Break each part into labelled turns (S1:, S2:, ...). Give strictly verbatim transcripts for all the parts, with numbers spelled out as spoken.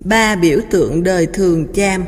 S1: Ba biểu tượng đời thường Cham.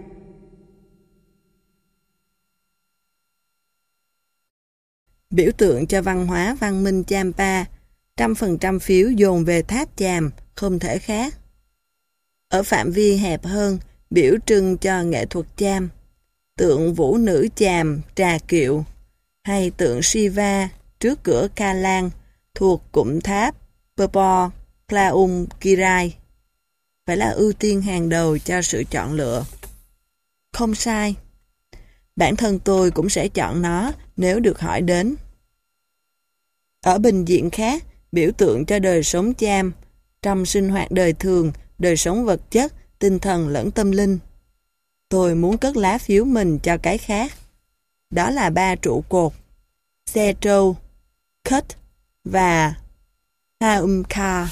S1: Biểu tượng cho văn hóa văn minh Champa, trăm phần trăm phiếu dồn về tháp Chàm, không thể khác. Ở phạm vi hẹp hơn, biểu trưng cho nghệ thuật Cham, tượng vũ nữ Chàm Trà Kiệu, hay tượng Shiva trước cửa Ca Lan thuộc cụm tháp Purpo Klaum Kirai, phải là ưu tiên hàng đầu cho sự chọn lựa. Không sai. Bản thân tôi cũng sẽ chọn nó nếu được hỏi đến. Ở bình diện khác, biểu tượng cho đời sống Cham, trong sinh hoạt đời thường, đời sống vật chất, tinh thần lẫn tâm linh. Tôi muốn cất lá phiếu mình cho cái khác. Đó là ba trụ cột, xe trâu, Khất và Haumka.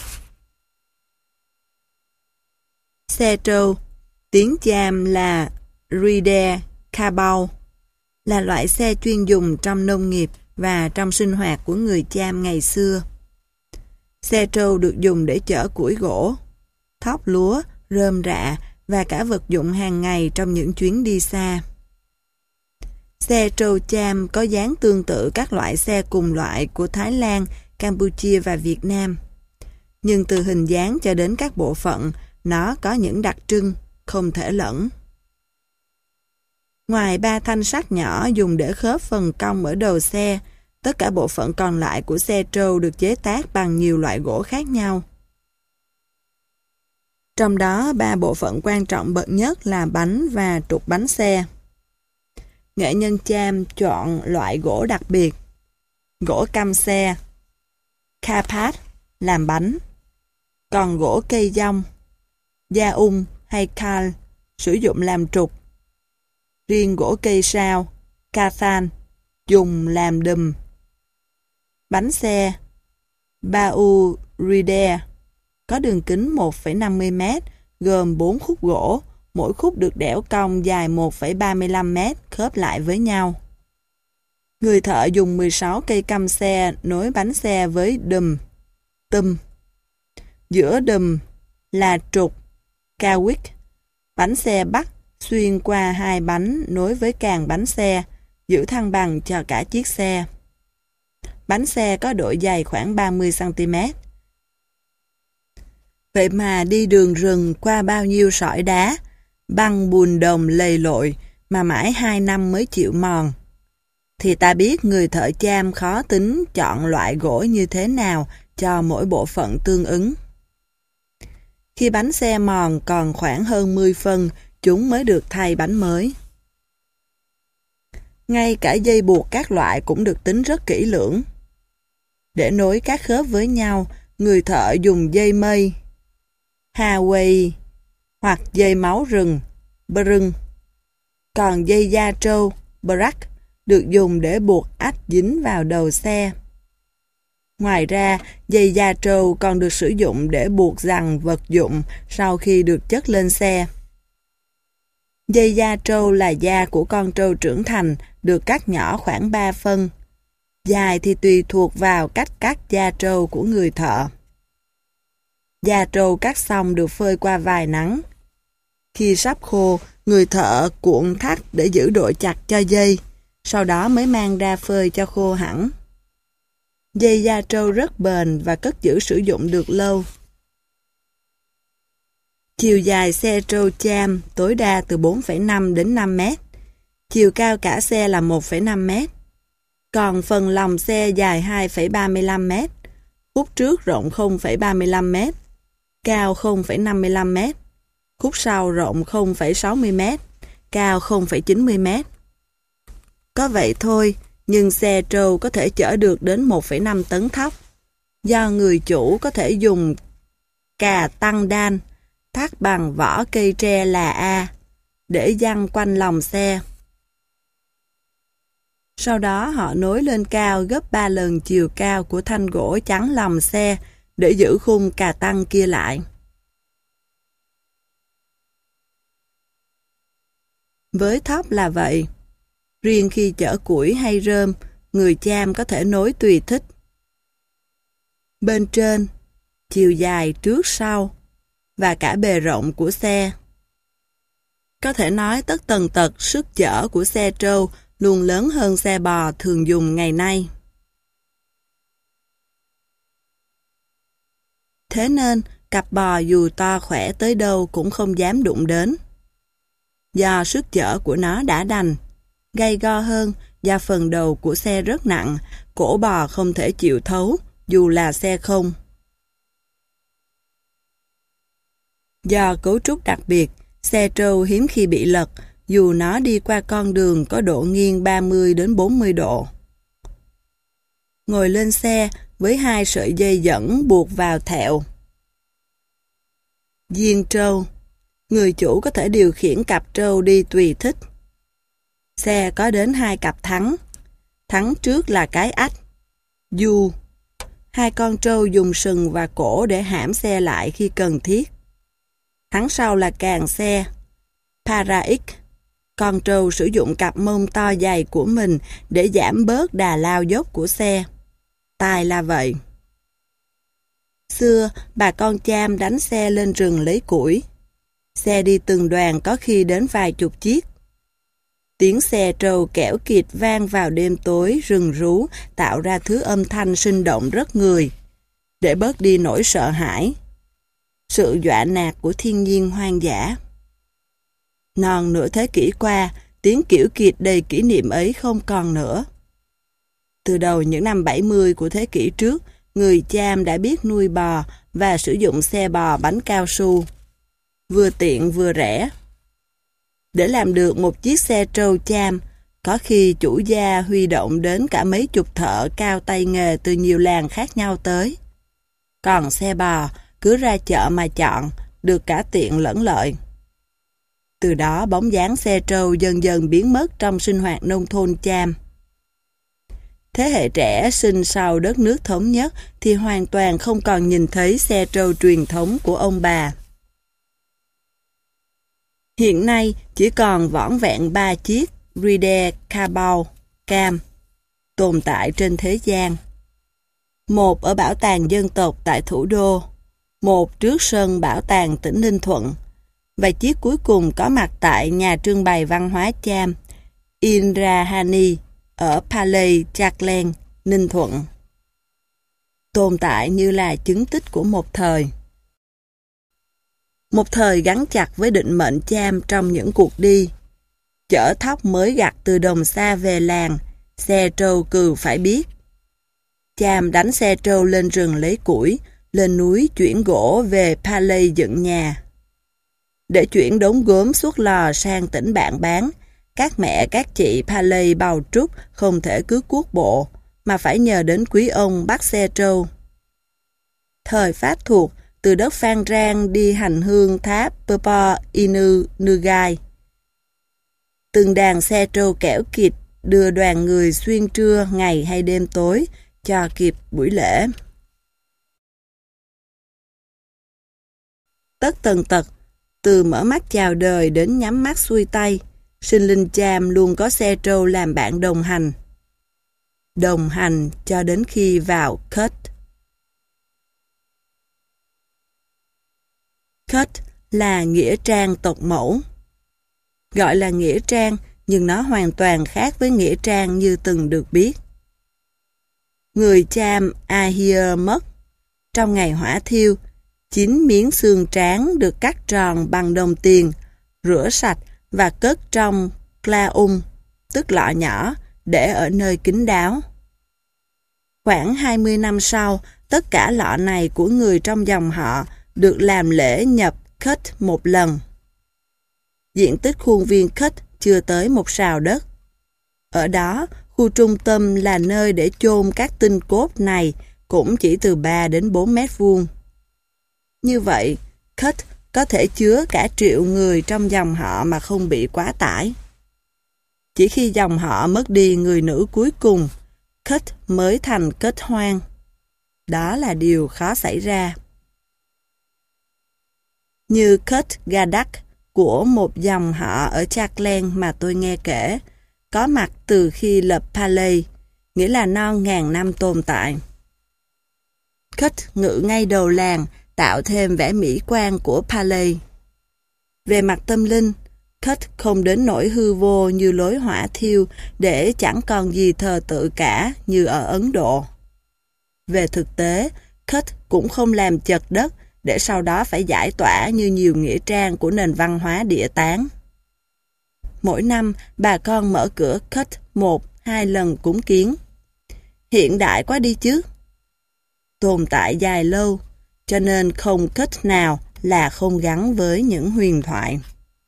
S1: Xe trâu, tiếng Cham là Ride Cabau, là loại xe chuyên dùng trong nông nghiệp và trong sinh hoạt của người Cham ngày xưa. Xe trâu được dùng để chở củi gỗ, thóc lúa, rơm rạ và cả vật dụng hàng ngày trong những chuyến đi xa. Xe trâu Cham có dáng tương tự các loại xe cùng loại của Thái Lan, Campuchia và Việt Nam. Nhưng từ hình dáng cho đến các bộ phận, nó có những đặc trưng, không thể lẫn. Ngoài ba thanh sắt nhỏ dùng để khớp phần cong ở đầu xe, tất cả bộ phận còn lại của xe trâu được chế tác bằng nhiều loại gỗ khác nhau. Trong đó, ba bộ phận quan trọng bậc nhất là bánh và trục bánh xe. Nghệ nhân Cham chọn loại gỗ đặc biệt, gỗ căm xe, Kapat, làm bánh, còn gỗ cây dong, da ung hay kal sử dụng làm trục. Riêng gỗ cây sao, Kathan, dùng làm đùm. Bánh xe, Bau Ride, có đường kính một phẩy năm mươi mét, gồm bốn khúc gỗ, mỗi khúc được đẽo cong dài một phẩy ba mươi lăm mét khớp lại với nhau. Người thợ dùng mười sáu cây căm xe nối bánh xe với đùm, tum. Giữa đùm là trục, Kawik. Bánh xe bắt xuyên qua hai bánh nối với càng bánh xe, giữ thăng bằng cho cả chiếc xe. Bánh xe có độ dày khoảng ba mươi xăng ti mét. Vậy mà đi đường rừng qua bao nhiêu sỏi đá, băng bùn đồng lầy lội mà mãi hai năm mới chịu mòn. Thì ta biết người thợ Cham khó tính chọn loại gỗ như thế nào cho mỗi bộ phận tương ứng. Khi bánh xe mòn còn khoảng hơn mười phân, chúng mới được thay bánh mới. Ngay cả dây buộc các loại cũng được tính rất kỹ lưỡng. Để nối các khớp với nhau, người thợ dùng dây mây, Hawaii, hoặc dây máu rừng, Brung. Còn dây da trâu, Brak, được dùng để buộc ách dính vào đầu xe. Ngoài ra, dây da trâu còn được sử dụng để buộc giằng vật dụng sau khi được chất lên xe. Dây da trâu là da của con trâu trưởng thành, được cắt nhỏ khoảng ba phân. Dài thì tùy thuộc vào cách cắt da trâu của người thợ. Da trâu cắt xong được phơi qua vài nắng. Khi sắp khô, người thợ cuộn thắt để giữ độ chặt cho dây, sau đó mới mang ra phơi cho khô hẳn. Dây da trâu rất bền và cất giữ sử dụng được lâu. Chiều dài xe trâu Cham tối đa từ bốn phẩy năm đến năm mét. Chiều cao cả xe là một phẩy năm mét. Còn phần lòng xe dài hai phẩy ba mươi lăm mét. Khúc trước rộng không phẩy ba mươi lăm mét. Cao không phẩy năm mươi lăm mét. Khúc sau rộng không phẩy sáu mươi mét. Cao không phẩy chín mươi mét. Có vậy thôi, nhưng xe trâu có thể chở được đến một phẩy năm tấn thóc. Do người chủ có thể dùng cà tăng đan, thắt bằng vỏ cây tre là A, để giăng quanh lòng xe. Sau đó họ nối lên cao gấp ba lần chiều cao của thanh gỗ chắn lòng xe để giữ khung cà tăng kia lại. Với thóc là vậy. Riêng khi chở củi hay rơm, người Cham có thể nối tùy thích. Bên trên, chiều dài trước sau, và cả bề rộng của xe. Có thể nói tất tần tật sức chở của xe trâu luôn lớn hơn xe bò thường dùng ngày nay. Thế nên, cặp bò dù to khỏe tới đâu cũng không dám đụng đến. Do sức chở của nó đã đành, gay go hơn do phần đầu của xe rất nặng, cổ bò không thể chịu thấu dù là xe không. Do cấu trúc đặc biệt, xe trâu hiếm khi bị lật dù nó đi qua con đường có độ nghiêng ba mươi đến bốn mươi độ. Ngồi lên xe với hai sợi dây dẫn buộc vào thẹo. Diên trâu, người chủ có thể điều khiển cặp trâu đi tùy thích. Xe có đến hai cặp thắng. Thắng trước là cái ách, du. Hai con trâu dùng sừng và cổ để hãm xe lại khi cần thiết. Thắng sau là càng xe, parax. Con trâu sử dụng cặp mông to dày của mình để giảm bớt đà lao dốc của xe. Tai là vậy. Xưa, bà con cham đánh xe lên rừng lấy củi. Xe đi từng đoàn có khi đến vài chục chiếc. Tiếng xe trâu kẽo kịt vang vào đêm tối rừng rú tạo ra thứ âm thanh sinh động rất người, để bớt đi nỗi sợ hãi, sự dọa nạt của thiên nhiên hoang dã. Non nửa thế kỷ qua, tiếng kẽo kịt đầy kỷ niệm ấy không còn nữa. Từ đầu những năm bảy mươi của thế kỷ trước, người cham đã biết nuôi bò và sử dụng xe bò bánh cao su, vừa tiện vừa rẻ. Để làm được một chiếc xe trâu cham, có khi chủ gia huy động đến cả mấy chục thợ cao tay nghề từ nhiều làng khác nhau tới. Còn xe bò, cứ ra chợ mà chọn, được cả tiện lẫn lợi. Từ đó bóng dáng xe trâu dần dần biến mất trong sinh hoạt nông thôn cham. Thế hệ trẻ sinh sau đất nước thống nhất thì hoàn toàn không còn nhìn thấy xe trâu truyền thống của ông bà. Hiện nay chỉ còn vỏn vẹn ba chiếc Ride Cabau Cam tồn tại trên thế gian. Một ở Bảo tàng Dân tộc tại thủ đô, một trước sân Bảo tàng tỉnh Ninh Thuận, và chiếc cuối cùng có mặt tại nhà trưng bày văn hóa cham Indrahani ở Palais Chatelain, Ninh Thuận. Tồn tại như là chứng tích của một thời. Một thời gắn chặt với định mệnh cham trong những cuộc đi. Chở thóc mới gặt từ đồng xa về làng, xe trâu cừu phải biết. Cham đánh xe trâu lên rừng lấy củi, lên núi chuyển gỗ về Palais dựng nhà. Để chuyển đống gốm suốt lò sang tỉnh bạn bán, các mẹ các chị Palais bào trúc không thể cứ cuốc bộ, mà phải nhờ đến quý ông bắt xe trâu. Thời Pháp thuộc, từ đất Phan Rang đi hành hương tháp Purpo Inu Nugai. Từng đàn xe trâu kẽo kịt đưa đoàn người xuyên trưa, ngày hay đêm tối, cho kịp buổi lễ. Tất tần tật, từ mở mắt chào đời đến nhắm mắt xuôi tay, sinh linh cham luôn có xe trâu làm bạn đồng hành. Đồng hành cho đến khi vào Kut. Kut là nghĩa trang tộc mẫu. Gọi là nghĩa trang, nhưng nó hoàn toàn khác với nghĩa trang như từng được biết. Người cham Ahir mất. Trong ngày hỏa thiêu, chín miếng xương tráng được cắt tròn bằng đồng tiền, rửa sạch và cất trong klaum, tức lọ nhỏ, để ở nơi kín đáo. Khoảng hai mươi năm sau, tất cả lọ này của người trong dòng họ được làm lễ nhập Kut một lần. Diện tích khuôn viên Kut chưa tới một sào đất. Ở đó, khu trung tâm là nơi để chôn các tinh cốt này cũng chỉ từ ba đến bốn mét vuông. Như vậy, Kut có thể chứa cả triệu người trong dòng họ mà không bị quá tải. Chỉ khi dòng họ mất đi người nữ cuối cùng, Kut mới thành Kut hoang. Đó là điều khó xảy ra. Như Kut Gadak của một dòng họ ở Chatelain mà tôi nghe kể, có mặt từ khi lập Palais, nghĩa là non ngàn năm tồn tại. Kut ngự ngay đầu làng, tạo thêm vẻ mỹ quan của Paley. Về mặt tâm linh, Kut không đến nỗi hư vô như lối hỏa thiêu để chẳng còn gì thờ tự cả như ở Ấn Độ. Về thực tế, Kut cũng không làm chật đất để sau đó phải giải tỏa như nhiều nghĩa trang của nền văn hóa địa tán. Mỗi năm, bà con mở cửa Kut một, hai lần cúng kiến. Hiện đại quá đi chứ. Tồn tại dài lâu, cho nên không Kut nào là không gắn với những huyền thoại.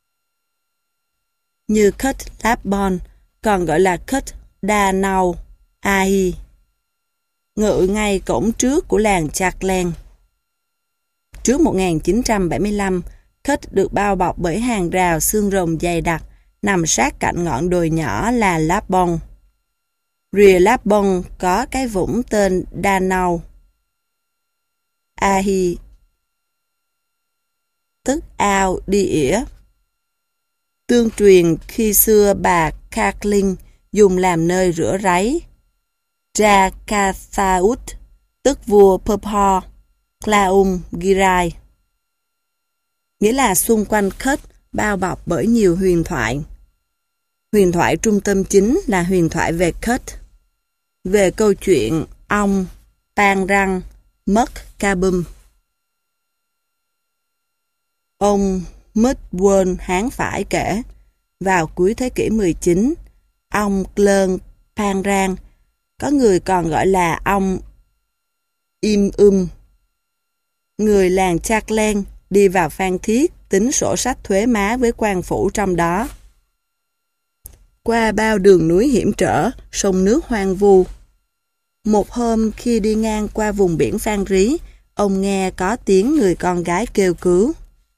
S1: Như Kut Lapon, còn gọi là Kut Da Nau Ahi, ngự ngay cổng trước của làng Chartland. Trước một nghìn chín trăm bảy mươi lăm, Kut được bao bọc bởi hàng rào xương rồng dày đặc, nằm sát cạnh ngọn đồi nhỏ là Lapon. Rìa Lapon có cái vũng tên Da Nau Ahi, tức ao đi ỉa. Tương truyền khi xưa bà Kathleen dùng làm nơi rửa ráy. Jakathaut, tức vua Purpur Klaum Girai, nghĩa là xung quanh Kut bao bọc bởi nhiều huyền thoại. Huyền thoại trung tâm chính là huyền thoại về Kut, về câu chuyện ong, pan răng, mất Kabum. Ông Mudwon Hán Phải kể, vào cuối thế kỷ mười chín, ông Klern Pan Rang, có người còn gọi là ông Im Um, người làng Chartland, đi vào Phan Thiết tính sổ sách thuế má với quan phủ trong đó. Qua bao đường núi hiểm trở, sông nước hoang vu. Một hôm khi đi ngang qua vùng biển Phan Rí, ông nghe có tiếng người con gái kêu cứu.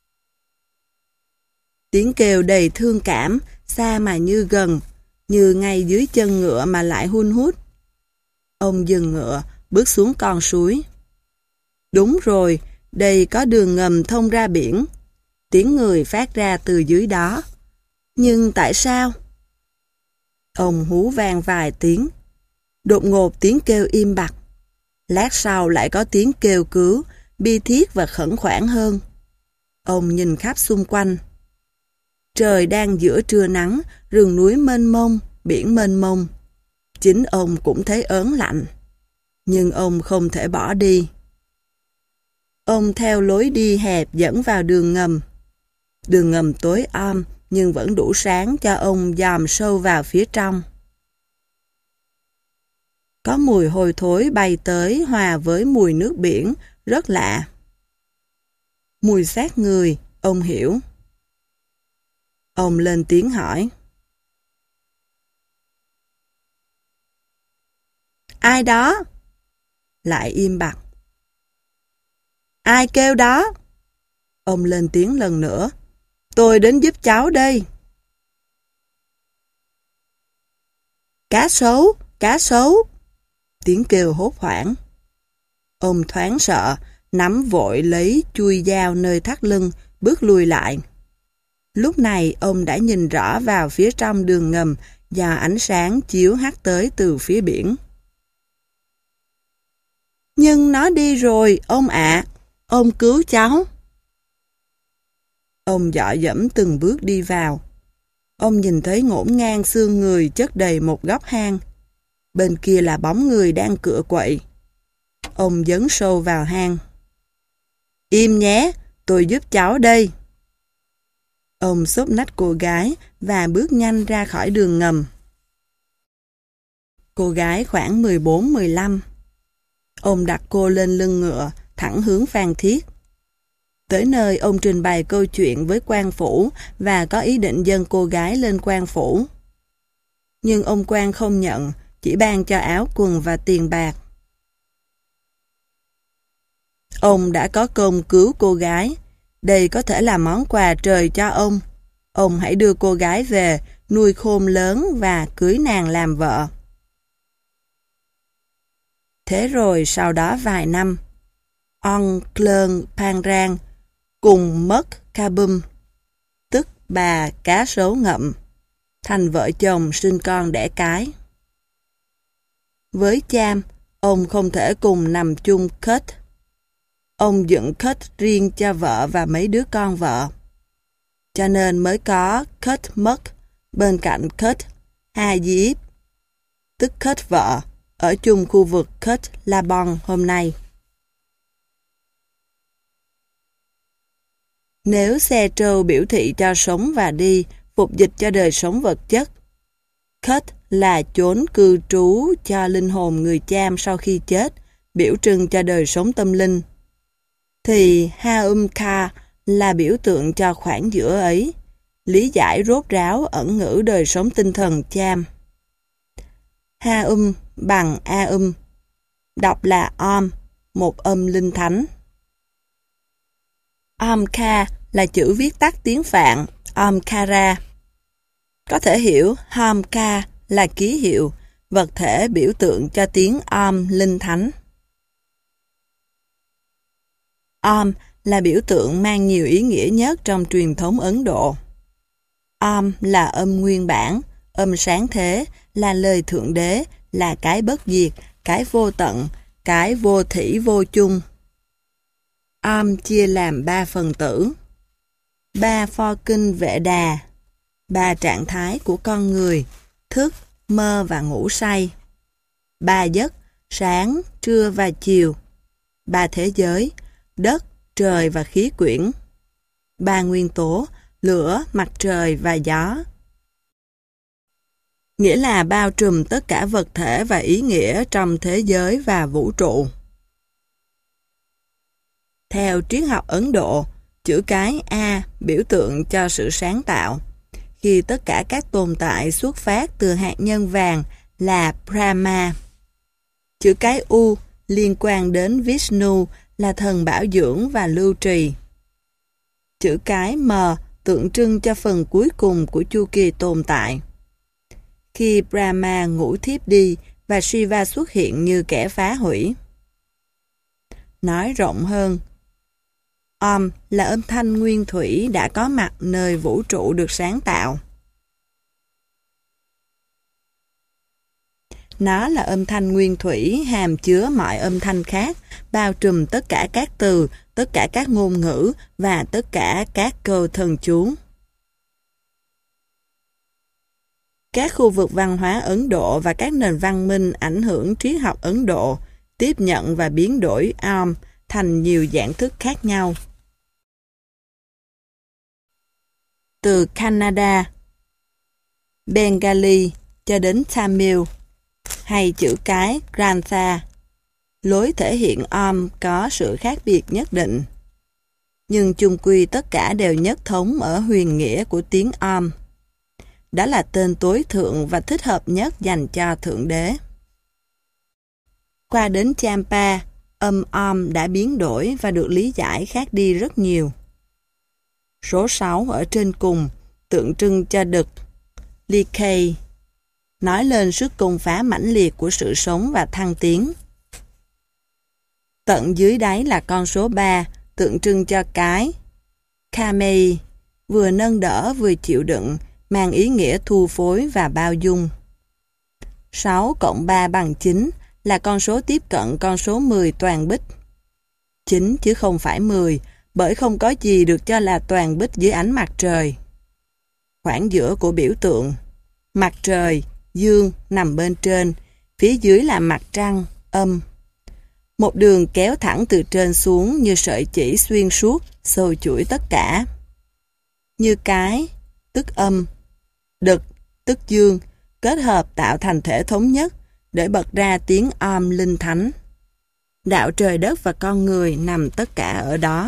S1: Tiếng kêu đầy thương cảm, xa mà như gần, như ngay dưới chân ngựa mà lại hun hút. Ông dừng ngựa, bước xuống con suối. Đúng rồi, đây có đường ngầm thông ra biển. Tiếng người phát ra từ dưới đó. Nhưng tại sao? Ông hú vang vài tiếng. Đột ngột tiếng kêu im bặt. Lát sau lại có tiếng kêu cứu, bi thiết và khẩn khoản hơn. Ông nhìn khắp xung quanh. Trời đang giữa trưa nắng, rừng núi mênh mông, biển mênh mông. Chính ông cũng thấy ớn lạnh. Nhưng ông không thể bỏ đi. Ông theo lối đi hẹp dẫn vào đường ngầm. Đường ngầm tối om nhưng vẫn đủ sáng cho ông dòm sâu vào phía trong. Có mùi hôi thối bay tới hòa với mùi nước biển, rất lạ. Mùi xác người, ông hiểu. Ông lên tiếng hỏi. Ai đó? Lại im bặt. Ai kêu đó? Ông lên tiếng lần nữa. Tôi đến giúp cháu đây. Cá sấu, cá sấu. Tiếng kêu hốt hoảng. Ông thoáng sợ, nắm vội lấy chuôi dao nơi thắt lưng, bước lùi lại. Lúc này ông đã nhìn rõ vào phía trong đường ngầm do ánh sáng chiếu hắt tới từ phía biển. Nhưng nó đi rồi, ông ạ. Ông cứu cháu. Ông dọ dẫm từng bước đi vào. Ông nhìn thấy ngổn ngang xương người chất đầy một góc hang. Bên kia là bóng người đang cựa quậy. Ông dấn sâu vào hang. Im nhé, tôi giúp cháu đây. Ông xốc nách cô gái và bước nhanh ra khỏi đường ngầm. Cô gái khoảng mười bốn mười lăm. Ông đặt cô lên lưng ngựa, thẳng hướng Phan Thiết. Tới nơi ông trình bày câu chuyện với quan phủ và có ý định dâng cô gái lên quan phủ. Nhưng ông quan không nhận, chỉ ban cho áo quần và tiền bạc. Ông đã có công cứu cô gái. Đây có thể là món quà trời cho ông. Ông hãy đưa cô gái về, nuôi khôn lớn và cưới nàng làm vợ. Thế rồi sau đó vài năm, ông Klern Pan Rang cùng mất Kabum, tức bà cá sấu ngậm, thành vợ chồng sinh con đẻ cái. Với Cham, ông không thể cùng nằm chung Kut. Ông dựng Kurt riêng cho vợ và mấy đứa con vợ. Cho nên mới có Kurt mất bên cạnh Kurt Ha-diếp, tức Kurt vợ, ở chung khu vực Kurt La-bon hôm nay. Nếu xe trâu biểu thị cho sống và đi, phục dịch cho đời sống vật chất, Kurt là chốn cư trú cho linh hồn người cham sau khi chết, biểu trưng cho đời sống tâm linh, thì Ha-um-ka là biểu tượng cho khoảng giữa ấy, lý giải rốt ráo ẩn ngữ đời sống tinh thần cham. Ha-um bằng A-um, đọc là Om, một âm linh thánh. Om-ka là chữ viết tắt tiếng Phạn, Om-kara. Có thể hiểu Hom-ka là ký hiệu, vật thể biểu tượng cho tiếng Om linh thánh. Om là biểu tượng mang nhiều ý nghĩa nhất trong truyền thống Ấn Độ. Om là âm nguyên bản, âm sáng thế, là lời Thượng Đế, là cái bất diệt, cái vô tận, cái vô thỉ vô chung. Om chia làm ba phần tử. Ba pho kinh vệ đà, ba trạng thái của con người, thức, mơ và ngủ say. Ba giấc, sáng, trưa và chiều. Ba thế giới, đất, trời và khí quyển. Ba nguyên tố, lửa, mặt trời và gió. Nghĩa là bao trùm tất cả vật thể và ý nghĩa trong thế giới và vũ trụ. Theo triết học Ấn Độ, chữ cái A biểu tượng cho sự sáng tạo, khi tất cả các tồn tại xuất phát từ hạt nhân vàng là Brahma. Chữ cái U liên quan đến Vishnu là thần bảo dưỡng và lưu trì. Chữ cái M tượng trưng cho phần cuối cùng của chu kỳ tồn tại. Khi Brahma ngủ thiếp đi và Shiva xuất hiện như kẻ phá hủy. Nói rộng hơn, Om là âm thanh nguyên thủy đã có mặt nơi vũ trụ được sáng tạo. Nó là âm thanh nguyên thủy hàm chứa mọi âm thanh khác, bao trùm tất cả các từ, tất cả các ngôn ngữ và tất cả các câu thần chú. Các khu vực văn hóa Ấn Độ và các nền văn minh ảnh hưởng triết học Ấn Độ tiếp nhận và biến đổi Om thành nhiều dạng thức khác nhau. Từ Kannada, Bengali cho đến Tamil, hay chữ cái Grantha, lối thể hiện Om có sự khác biệt nhất định. Nhưng chung quy tất cả đều nhất thống ở huyền nghĩa của tiếng Om. Đó là tên tối thượng và thích hợp nhất dành cho Thượng Đế. Qua đến Champa, âm Om đã biến đổi và được lý giải khác đi rất nhiều. Số sáu ở trên cùng tượng trưng cho đực, Likay, nói lên sức công phá mãnh liệt của sự sống và thăng tiến. Tận dưới đáy là con số ba, tượng trưng cho cái, Kamei, vừa nâng đỡ vừa chịu đựng, mang ý nghĩa thu phối và bao dung. sáu cộng ba bằng chín là con số tiếp cận con số mười toàn bích. chín chứ không phải mười, bởi không có gì được cho là toàn bích dưới ánh mặt trời. Khoảng giữa của biểu tượng, mặt trời, dương nằm bên trên, phía dưới là mặt trăng, âm. Một đường kéo thẳng từ trên xuống như sợi chỉ xuyên suốt, xâu chuỗi tất cả. Như cái, tức âm, đực, tức dương, kết hợp tạo thành thể thống nhất để bật ra tiếng Om linh thánh. Đạo trời đất và con người nằm tất cả ở đó.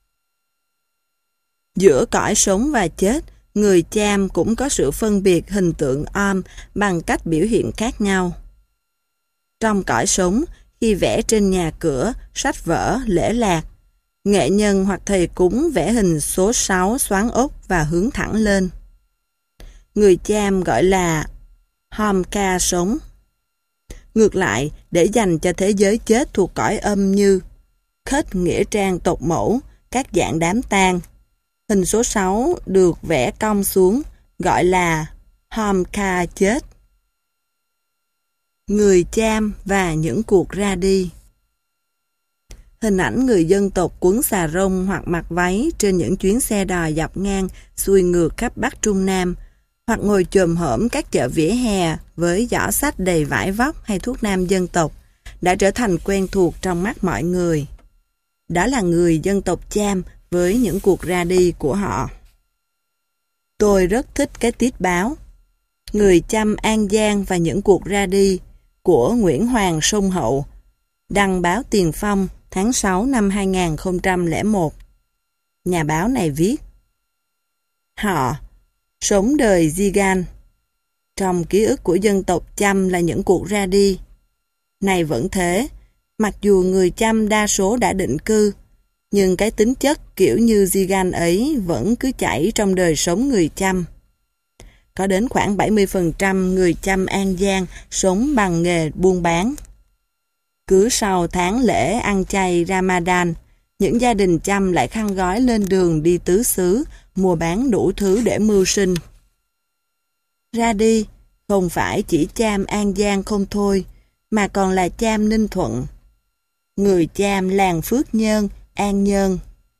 S1: Giữa cõi sống và chết, người Cham cũng có sự phân biệt hình tượng Om bằng cách biểu hiện khác nhau. Trong cõi sống, khi vẽ trên nhà cửa, sách vở, lễ lạc, nghệ nhân hoặc thầy cúng vẽ hình số sáu xoắn ốc và hướng thẳng lên. Người Cham gọi là Homka sống. Ngược lại, để dành cho thế giới chết thuộc cõi âm như Khết nghĩa trang tộc mẫu, các dạng đám tang, hình số sáu được vẽ cong xuống, gọi là Homka chết. Người Cham và những cuộc ra đi. Hình ảnh người dân tộc quấn xà rông hoặc mặc váy trên những chuyến xe đò dọc ngang xuôi ngược khắp Bắc Trung Nam, hoặc ngồi chồm hổm các chợ vỉa hè với giỏ xách đầy vải vóc hay thuốc nam dân tộc, đã trở thành quen thuộc trong mắt mọi người. Đó là người dân tộc Cham với những cuộc ra đi của họ. Tôi rất thích cái tiết báo Người Chăm An Giang và những cuộc ra đi của Nguyễn Hoàng Sông Hậu, đăng báo Tiền Phong tháng sáu năm hai nghìn không trăm lẻ một. Nhà báo này viết: Họ sống đời di gan. Trong ký ức của dân tộc Chăm là những cuộc ra đi. Này vẫn thế, mặc dù người Chăm đa số đã định cư, nhưng cái tính chất kiểu như di gan ấy vẫn cứ chảy trong đời sống người Chăm. Có đến khoảng bảy mươi phần trăm người Chăm An Giang sống bằng nghề buôn bán. Cứ sau tháng lễ ăn chay Ramadan, những gia đình Chăm lại khăn gói lên đường đi tứ xứ, mua bán đủ thứ để mưu sinh. Ra đi, không phải chỉ Cham An Giang không thôi, mà còn là Cham Ninh Thuận. Người Cham làng Phước Nhơn, An Nhơn.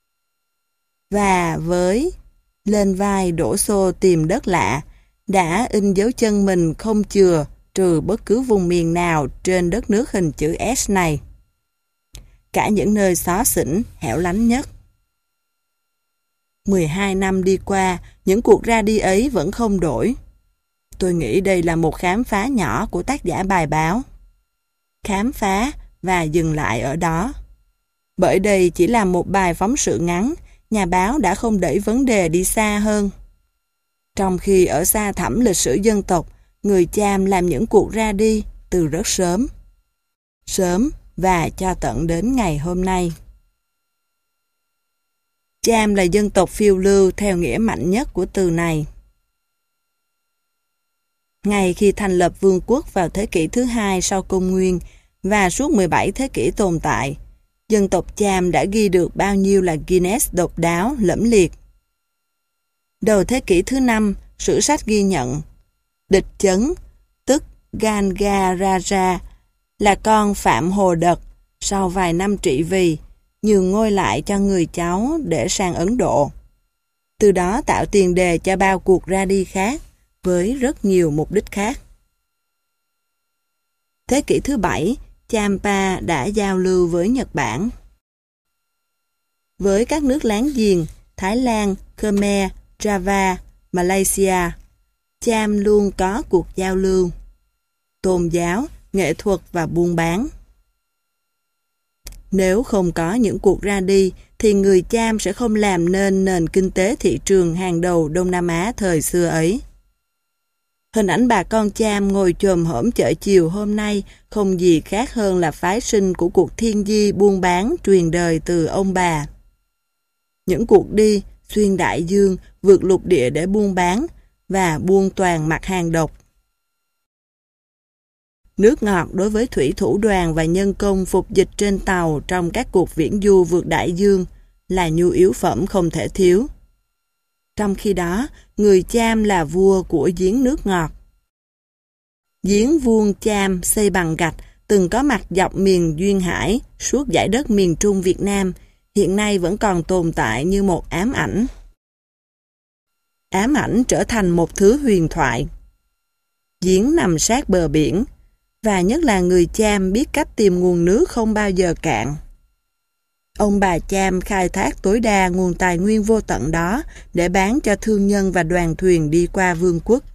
S1: Và với lên vai đổ xô tìm đất lạ, đã in dấu chân mình không chừa trừ bất cứ vùng miền nào trên đất nước hình chữ S này. Cả những nơi xó xỉnh, hẻo lánh nhất. mười hai năm đi qua, những cuộc ra đi ấy vẫn không đổi. Tôi nghĩ đây là một khám phá nhỏ của tác giả bài báo. Khám phá và dừng lại ở đó. Bởi đây chỉ là một bài phóng sự ngắn, nhà báo đã không đẩy vấn đề đi xa hơn. Trong khi ở xa thẳm lịch sử dân tộc, người Cham làm những cuộc ra đi từ rất sớm. Sớm và cho tận đến ngày hôm nay. Cham là dân tộc phiêu lưu theo nghĩa mạnh nhất của từ này. Ngay khi thành lập vương quốc vào thế kỷ thứ hai sau công nguyên và suốt mười bảy thế kỷ tồn tại, dân tộc Cham đã ghi được bao nhiêu là Guinness độc đáo, lẫm liệt. Đầu thế kỷ thứ năm, sử sách ghi nhận Địch Chấn, tức Ganga Raja, là con Phạm Hồ Đật, sau vài năm trị vì, nhường ngôi lại cho người cháu để sang Ấn Độ. Từ đó tạo tiền đề cho bao cuộc ra đi khác, với rất nhiều mục đích khác. Thế kỷ thứ bảy, Champa đã giao lưu với Nhật Bản. Với các nước láng giềng, Thái Lan, Khmer, Java, Malaysia, Cham luôn có cuộc giao lưu, tôn giáo, nghệ thuật và buôn bán. Nếu không có những cuộc ra đi, thì người Cham sẽ không làm nên nền kinh tế thị trường hàng đầu Đông Nam Á thời xưa ấy. Hình ảnh bà con Cham ngồi chồm hổm chợ chiều hôm nay không gì khác hơn là phái sinh của cuộc thiên di buôn bán truyền đời từ ông bà. Những cuộc đi xuyên đại dương, vượt lục địa để buôn bán và buôn toàn mặt hàng độc. Nước ngọt đối với thủy thủ đoàn và nhân công phục dịch trên tàu trong các cuộc viễn du vượt đại dương là nhu yếu phẩm không thể thiếu. Trong khi đó, người Cham là vua của giếng nước ngọt. Giếng vuông Cham xây bằng gạch từng có mặt dọc miền Duyên Hải suốt dải đất miền Trung Việt Nam, hiện nay vẫn còn tồn tại như một ám ảnh. Ám ảnh trở thành một thứ huyền thoại. Giếng nằm sát bờ biển, và nhất là người Cham biết cách tìm nguồn nước không bao giờ cạn. Ông bà Cham khai thác tối đa nguồn tài nguyên vô tận đó để bán cho thương nhân và đoàn thuyền đi qua vương quốc.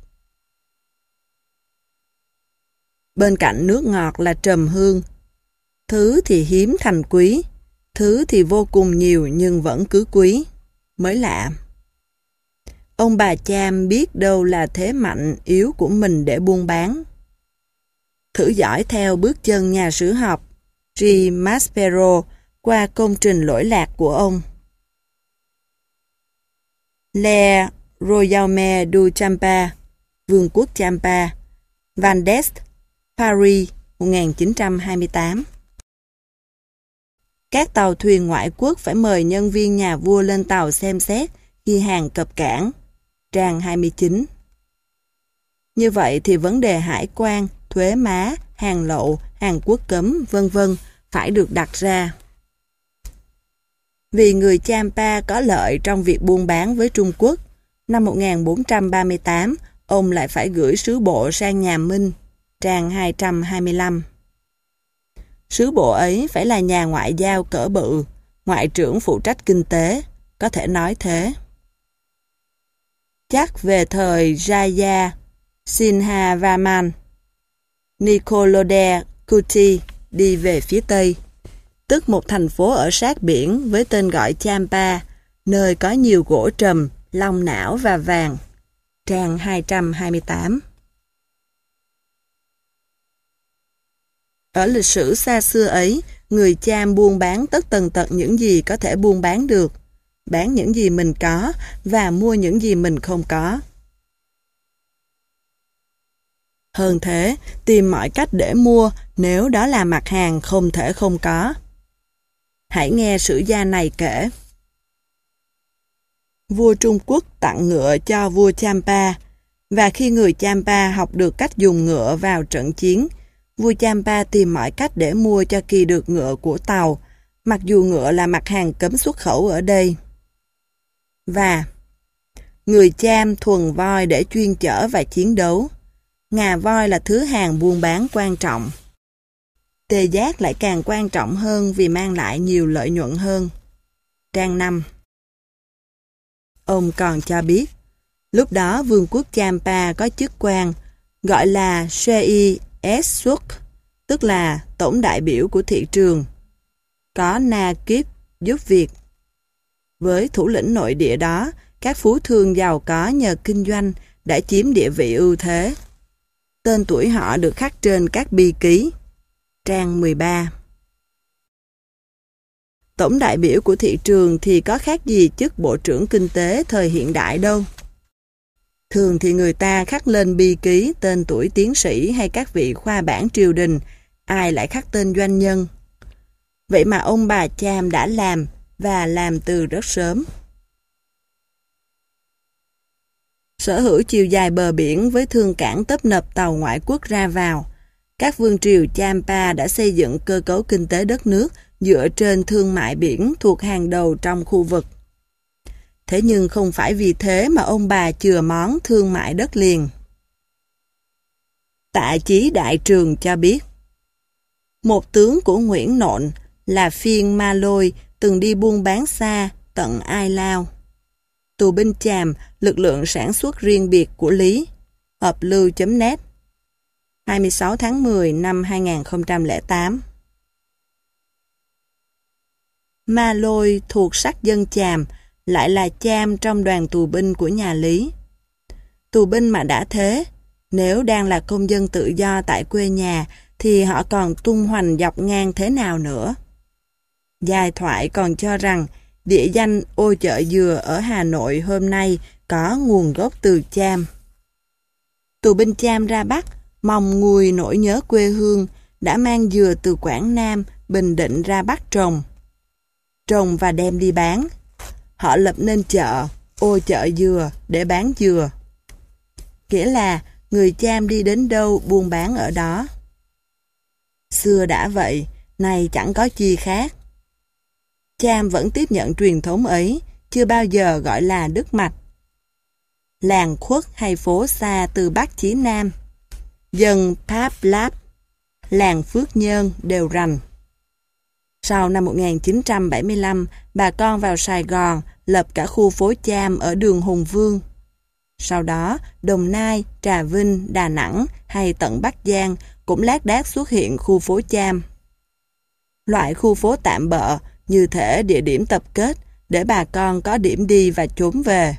S1: Bên cạnh nước ngọt là trầm hương. Thứ thì hiếm thành quý, thứ thì vô cùng nhiều nhưng vẫn cứ quý. Mới lạ. Ông bà Cham biết đâu là thế mạnh yếu của mình để buôn bán. Thử dõi theo bước chân nhà sử học G. Maspero qua công trình lỗi lạc của ông. Le Royaume du Champa, Vương quốc Champa, Van d'Est, Paris, một nghìn chín trăm hai mươi tám. Các tàu thuyền ngoại quốc phải mời nhân viên nhà vua lên tàu xem xét khi hàng cập cảng. Trang hai mươi chín. Như vậy thì vấn đề hải quan, thuế má, hàng lậu, hàng quốc cấm, vân vân phải được đặt ra. Vì người Champa có lợi trong việc buôn bán với Trung Quốc, năm một nghìn bốn trăm ba mươi tám, ông lại phải gửi sứ bộ sang nhà Minh, trang hai trăm hai mươi lăm. Sứ bộ ấy phải là nhà ngoại giao cỡ bự, ngoại trưởng phụ trách kinh tế, có thể nói thế. Chắc về thời Jaya Sinha-Varman, Nikolode Kuti đi về phía Tây, tức một thành phố ở sát biển với tên gọi Champa, nơi có nhiều gỗ trầm, long não và vàng. Trang hai trăm hai mươi tám. Ở lịch sử xa xưa ấy, người Cham buôn bán tất tần tật những gì có thể buôn bán được, bán những gì mình có và mua những gì mình không có. Hơn thế, tìm mọi cách để mua nếu đó là mặt hàng không thể không có. Hãy nghe sử gia này kể. Vua Trung Quốc tặng ngựa cho vua Champa, và khi người Champa học được cách dùng ngựa vào trận chiến, vua Champa tìm mọi cách để mua cho kỳ được ngựa của Tàu, mặc dù ngựa là mặt hàng cấm xuất khẩu ở đây. Và người Cham thuần voi để chuyên chở và chiến đấu. Ngà voi là thứ hàng buôn bán quan trọng. Tê giác lại càng quan trọng hơn vì mang lại nhiều lợi nhuận hơn. Trang năm. Ông còn cho biết, lúc đó vương quốc Champa có chức quan gọi là Shei Esuk, tức là tổng đại biểu của thị trường. Có Na Kiếp giúp việc. Với thủ lĩnh nội địa đó, các phú thương giàu có nhờ kinh doanh đã chiếm địa vị ưu thế. Tên tuổi họ được khắc trên các bi ký. Trang mười ba. Tổng đại biểu của thị trường thì có khác gì chức bộ trưởng kinh tế thời hiện đại đâu. Thường thì người ta khắc lên bi ký tên tuổi tiến sĩ hay các vị khoa bảng triều đình, ai lại khắc tên doanh nhân. Vậy mà ông bà Cham đã làm, và làm từ rất sớm. Sở hữu chiều dài bờ biển với thương cảng tấp nập tàu ngoại quốc ra vào, các vương triều Champa đã xây dựng cơ cấu kinh tế đất nước dựa trên thương mại biển thuộc hàng đầu trong khu vực. Thế nhưng không phải vì thế mà ông bà chừa món thương mại đất liền. Tạ Chí Đại Trường cho biết, một tướng của Nguyễn Nộn là Phiên Ma Lôi từng đi buôn bán xa tận Ai Lao. Tù binh Chàm, lực lượng sản xuất riêng biệt của Lý, hợp lưu chấm net, hai mươi sáu tháng mười năm hai nghìn không trăm lẻ tám. Ma Lôi thuộc sắc dân Chàm, lại là Cham trong đoàn tù binh của nhà Lý. Tù binh mà đã thế, nếu đang là công dân tự do tại quê nhà, thì họ còn tung hoành dọc ngang thế nào nữa. Giai thoại còn cho rằng địa danh Ô Chợ Dừa ở Hà Nội hôm nay có nguồn gốc từ Cham. Tù binh Cham ra Bắc, mong nguôi nỗi nhớ quê hương, đã mang dừa từ Quảng Nam, Bình Định ra Bắc trồng. Trồng và đem đi bán. Họ lập nên chợ, Ô Chợ Dừa để bán dừa. Nghĩa là người Cham đi đến đâu buôn bán ở đó. Xưa đã vậy, nay chẳng có chi khác. Cham vẫn tiếp nhận truyền thống ấy, chưa bao giờ gọi là Đức Mạch. Làng khuất hay phố xa từ Bắc chí Nam, dân Páp Láp, làng Phước Nhơn đều rành. Sau năm một nghìn chín trăm bảy mươi lăm, bà con vào Sài Gòn lập cả khu phố Cham ở đường Hùng Vương. Sau đó, Đồng Nai, Trà Vinh, Đà Nẵng hay tận Bắc Giang cũng lác đác xuất hiện khu phố Cham. Loại khu phố tạm bợ, như thể địa điểm tập kết để bà con có điểm đi và trốn về.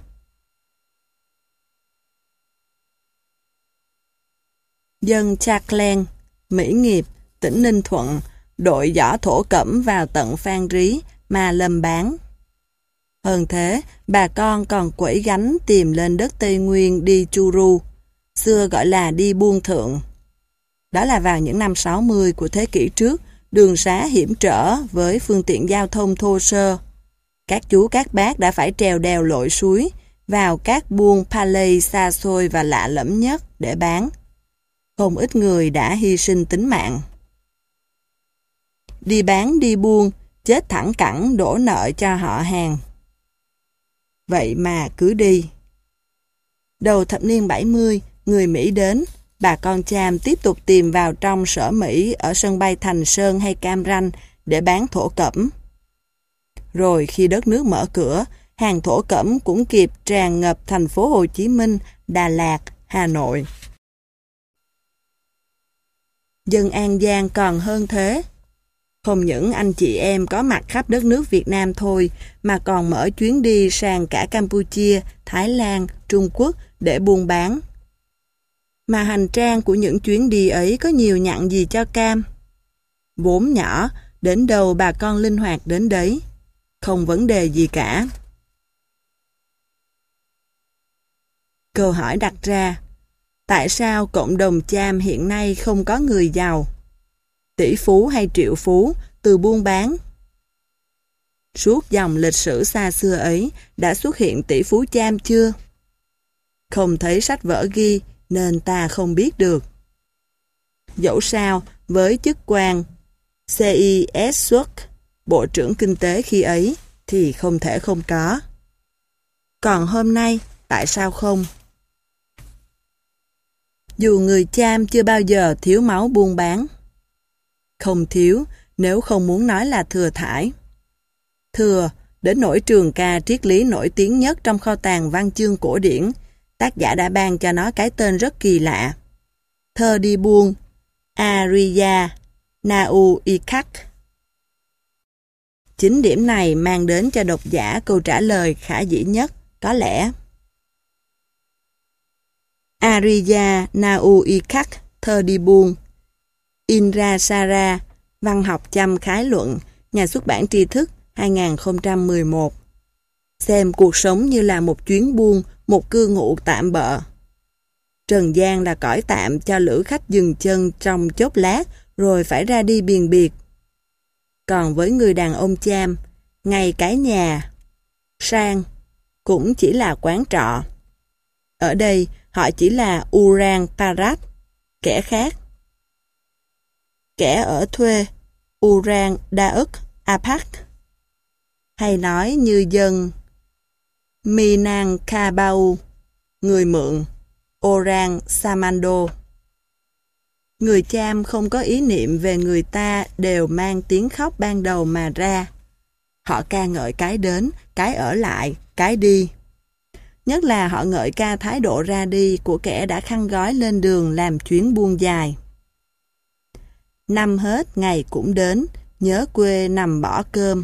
S1: Dân Cha Clen, Mỹ Nghiệp, tỉnh Ninh Thuận, đội giỏ thổ cẩm vào tận Phan Rí mà lâm bán. Hơn thế, bà con còn quẩy gánh tìm lên đất Tây Nguyên đi chu ru, xưa gọi là đi buôn thượng. Đó là vào những năm sáu mươi của thế kỷ trước, đường xá hiểm trở với phương tiện giao thông thô sơ. Các chú các bác đã phải trèo đèo lội suối vào các buôn palay xa xôi và lạ lẫm nhất để bán. Không ít người đã hy sinh tính mạng. Đi bán đi buôn chết thẳng cẳng đổ nợ cho họ hàng. Vậy mà cứ đi. Đầu thập niên bảy mươi, người Mỹ đến, bà con Cham tiếp tục tìm vào trong sở Mỹ ở sân bay Thành Sơn hay Cam Ranh để bán thổ cẩm. Rồi khi đất nước mở cửa, hàng thổ cẩm cũng kịp tràn ngập thành phố Hồ Chí Minh, Đà Lạt, Hà Nội. Dân An Giang còn hơn thế. Không những anh chị em có mặt khắp đất nước Việt Nam thôi, mà còn mở chuyến đi sang cả Campuchia, Thái Lan, Trung Quốc để buôn bán. Mà hành trang của những chuyến đi ấy có nhiều nhặn gì cho cam. Vốn nhỏ, đến đâu bà con linh hoạt đến đấy. Không vấn đề gì cả. Câu hỏi đặt ra, tại sao cộng đồng Cham hiện nay không có người giàu? Tỷ phú hay triệu phú từ buôn bán? Suốt dòng lịch sử xa xưa ấy đã xuất hiện tỷ phú Cham chưa? Không thấy sách vở ghi nên ta không biết được. Dẫu sao, với chức quan xê i ét xuất, Bộ trưởng Kinh tế khi ấy, thì không thể không có. Còn hôm nay, tại sao không? Dù người Cham chưa bao giờ thiếu máu buôn bán. Không thiếu, nếu không muốn nói là thừa thãi. Thừa, đến nỗi trường ca triết lý nổi tiếng nhất trong kho tàng văn chương cổ điển, tác giả đã ban cho nó cái tên rất kỳ lạ. Thơ đi buôn, Ariya Nauikak. Chính điểm này mang đến cho độc giả câu trả lời khả dĩ nhất, có lẽ. Ariya Nauikak, thơ đi buôn. Indra Sara, Văn học Chăm khái luận, Nhà xuất bản Tri thức, hai nghìn không trăm mười một. Xem cuộc sống như là một chuyến buôn, một cư ngụ tạm bợ. Trần gian là cõi tạm cho lữ khách dừng chân trong chốc lát rồi phải ra đi biền biệt. Còn với người đàn ông Cham, ngay cái nhà, sang, cũng chỉ là quán trọ. Ở đây, họ chỉ là Urang Parat, kẻ khác. Kẻ ở thuê, Urang Dauk Apak. Hay nói như dân Minang Kabau, người mượn, Orang Samando. Người Cham không có ý niệm về người ta đều mang tiếng khóc ban đầu mà ra. Họ ca ngợi cái đến, cái ở lại, cái đi. Nhất là họ ngợi ca thái độ ra đi của kẻ đã khăn gói lên đường làm chuyến buôn dài. Năm hết ngày cũng đến, nhớ quê nằm bỏ cơm.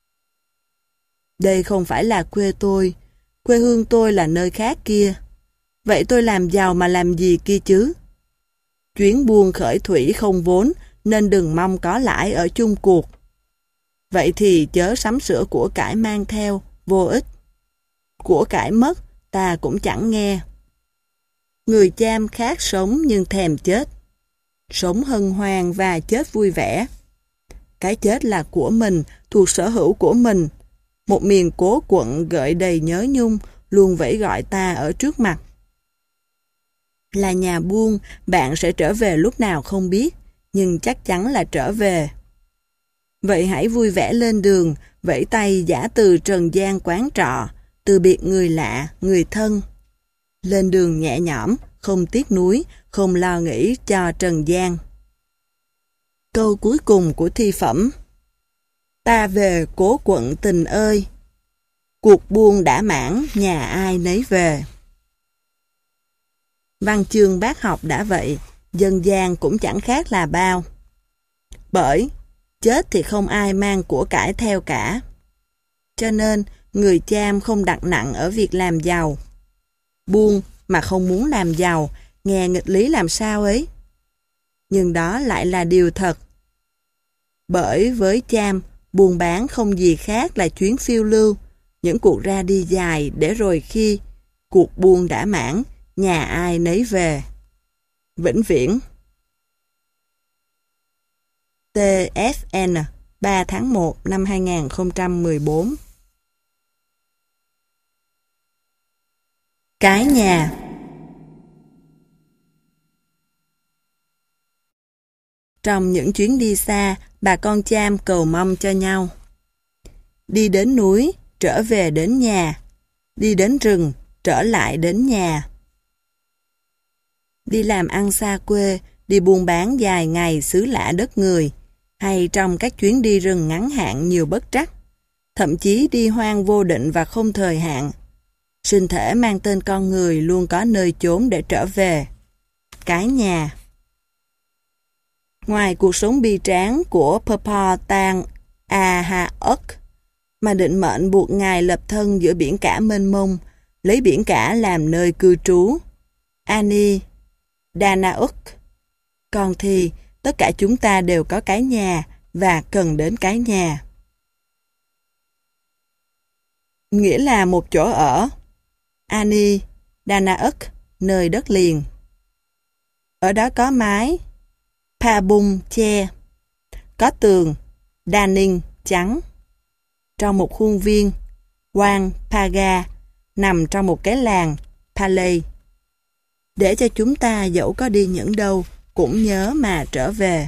S1: Đây không phải là quê tôi, quê hương tôi là nơi khác kia. Vậy tôi làm giàu mà làm gì kia chứ? Chuyến buôn khởi thủy không vốn, nên đừng mong có lãi ở chung cuộc. Vậy thì chớ sắm sửa của cải mang theo, vô ích. Của cải mất, ta cũng chẳng nghe. Người Cham khác sống nhưng thèm chết. Sống hân hoan và chết vui vẻ. Cái chết là của mình, thuộc sở hữu của mình. Một miền cố quận gợi đầy nhớ nhung, luôn vẫy gọi ta ở trước mặt. Là nhà buôn, bạn sẽ trở về lúc nào không biết, nhưng chắc chắn là trở về. Vậy hãy vui vẻ lên đường, vẫy tay giả từ trần gian quán trọ, từ biệt người lạ, người thân. Lên đường nhẹ nhõm, không tiếc nuối, không lo nghĩ cho trần gian. Câu cuối cùng của thi phẩm. Ta về cố quận tình ơi, cuộc buôn đã mãn, nhà ai nấy về. Văn chương bác học đã vậy, dân gian cũng chẳng khác là bao. Bởi, chết thì không ai mang của cải theo cả. Cho nên, người Cham không đặt nặng ở việc làm giàu. Buôn mà không muốn làm giàu, nghe nghịch lý làm sao ấy. Nhưng đó lại là điều thật. Bởi với Cham, buôn bán không gì khác là chuyến phiêu lưu, những cuộc ra đi dài để rồi khi cuộc buôn đã mãn, nhà ai nấy về. Vĩnh viễn. tê ép en, ba tháng một năm hai nghìn không trăm mười bốn. Cái nhà. Trong những chuyến đi xa, bà con Cham cầu mong cho nhau. đi đến núi, trở về đến nhà, đi đến rừng, trở lại đến nhà. Đi làm ăn xa quê, đi buôn bán dài ngày xứ lạ đất người, hay trong các chuyến đi rừng ngắn hạn nhiều bất trắc, thậm chí đi hoang vô định và không thời hạn. Sinh thể mang tên con người luôn có nơi chốn để trở về. Cái nhà. Ngoài cuộc sống bi tráng của Papa Tang Ahaok, mà định mệnh buộc ngài lập thân giữa biển cả mênh mông, lấy biển cả làm nơi cư trú, Ani Danaok, còn thì tất cả chúng ta đều có cái nhà và cần đến cái nhà. Nghĩa là một chỗ ở, Ani Danaok, nơi đất liền. Ở đó có mái, Pabung che, có tường, Daning trắng. Trong một khuôn viên, Wang Paga, nằm trong một cái làng, Palay. Để cho chúng ta dẫu có đi những đâu, cũng nhớ mà trở về.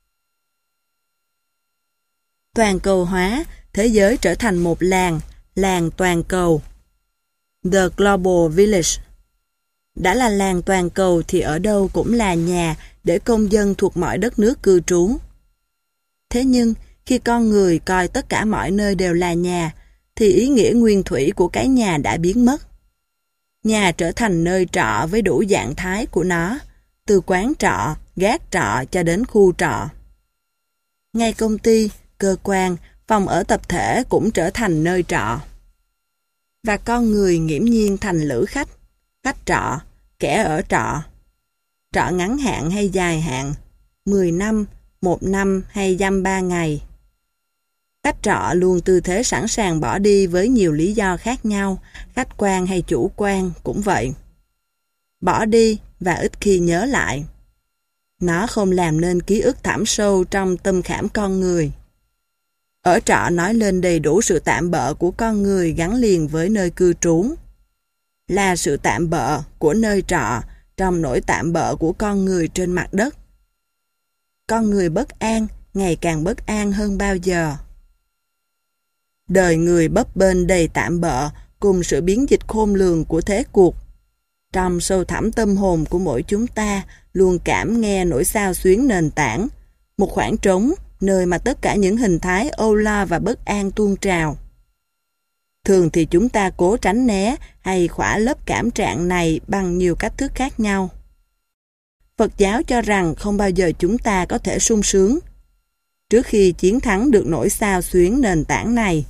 S1: Toàn cầu hóa, thế giới trở thành một làng, làng toàn cầu. The Global Village. Đã là làng toàn cầu thì ở đâu cũng là nhà để công dân thuộc mọi đất nước cư trú. Thế nhưng, khi con người coi tất cả mọi nơi đều là nhà, thì ý nghĩa nguyên thủy của cái nhà đã biến mất. Nhà trở thành nơi trọ với đủ dạng thái của nó, từ quán trọ, gác trọ cho đến khu trọ. Ngay công ty, cơ quan, phòng ở tập thể cũng trở thành nơi trọ. Và con người nghiễm nhiên thành lữ khách, khách trọ, kẻ ở trọ. Trọ ngắn hạn hay dài hạn, mười năm, một năm hay dăm ba ngày. Khách trọ luôn tư thế sẵn sàng bỏ đi với nhiều lý do khác nhau, khách quan hay chủ quan cũng vậy. Bỏ đi và ít khi nhớ lại. Nó không làm nên ký ức thẳm sâu trong tâm khảm con người. Ở trọ nói lên đầy đủ sự tạm bợ của con người gắn liền với nơi cư trú. Là sự tạm bợ của nơi trọ trong nỗi tạm bợ của con người trên mặt đất. Con người bất an, ngày càng bất an hơn bao giờ. Đời người bấp bênh đầy tạm bợ cùng sự biến dịch khôn lường của thế cuộc. Trong sâu thẳm tâm hồn của mỗi chúng ta luôn cảm nghe nỗi xao xuyến nền tảng, một khoảng trống nơi mà tất cả những hình thái âu lo và bất an tuôn trào. Thường thì chúng ta cố tránh né hay khỏa lấp cảm trạng này bằng nhiều cách thức khác nhau. Phật giáo cho rằng không bao giờ chúng ta có thể sung sướng trước khi chiến thắng được nỗi xao xuyến nền tảng này.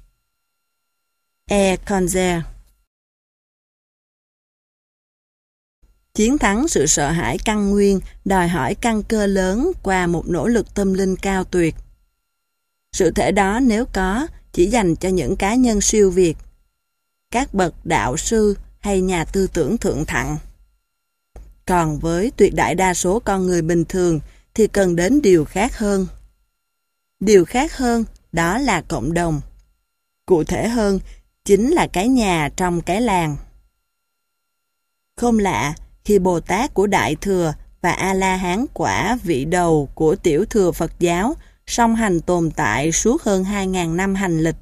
S1: E. Conzer. Chiến thắng sự sợ hãi căn nguyên đòi hỏi căn cơ lớn qua một nỗ lực tâm linh cao tuyệt. Sự thể đó nếu có, chỉ dành cho những cá nhân siêu việt, các bậc đạo sư hay nhà tư tưởng thượng thặng. Còn với tuyệt đại đa số con người bình thường thì cần đến điều khác hơn. Điều khác hơn đó là cộng đồng. Cụ thể hơn, chính là cái nhà trong cái làng. Không lạ khi Bồ Tát của Đại Thừa và A-la-hán quả vị đầu của Tiểu Thừa Phật giáo song hành tồn tại suốt hơn hai nghìn năm hành lịch.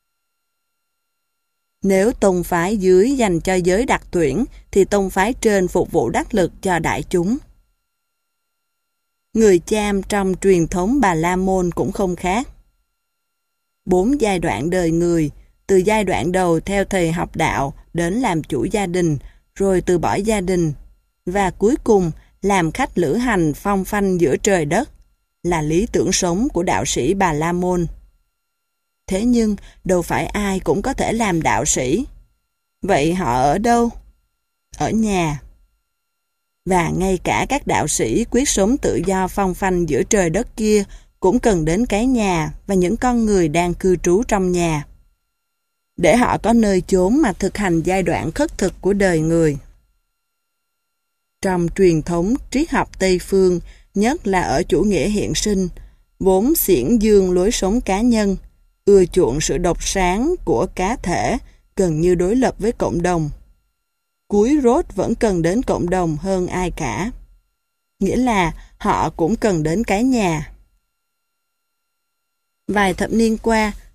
S1: Nếu tông phái dưới dành cho giới đặc tuyển, thì tông phái trên phục vụ đắc lực cho đại chúng. Người Cham trong truyền thống Bà La Môn cũng không khác. Bốn giai đoạn đời người, từ giai đoạn đầu theo thầy học đạo đến làm chủ gia đình, rồi từ bỏ gia đình, và cuối cùng làm khách lữ hành phong phanh giữa trời đất, là lý tưởng sống của đạo sĩ Bà La Môn. Thế nhưng, đâu phải ai cũng có thể làm đạo sĩ. Vậy họ ở đâu? Ở nhà. Và ngay cả các đạo sĩ quyết sống tự do phong phanh giữa trời đất kia cũng cần đến cái nhà và những con người đang cư trú trong nhà, để họ có nơi chốn mà thực hành giai đoạn khất thực của đời người. Trong truyền thống triết học Tây Phương, nhất là ở chủ nghĩa hiện sinh, vốn xiển dương lối sống cá nhân, ưa chuộng sự độc sáng của cá thể gần như đối lập với cộng đồng. Cuối rốt vẫn cần đến cộng đồng hơn ai cả. Nghĩa là họ cũng cần đến cái nhà. Vài thập niên qua,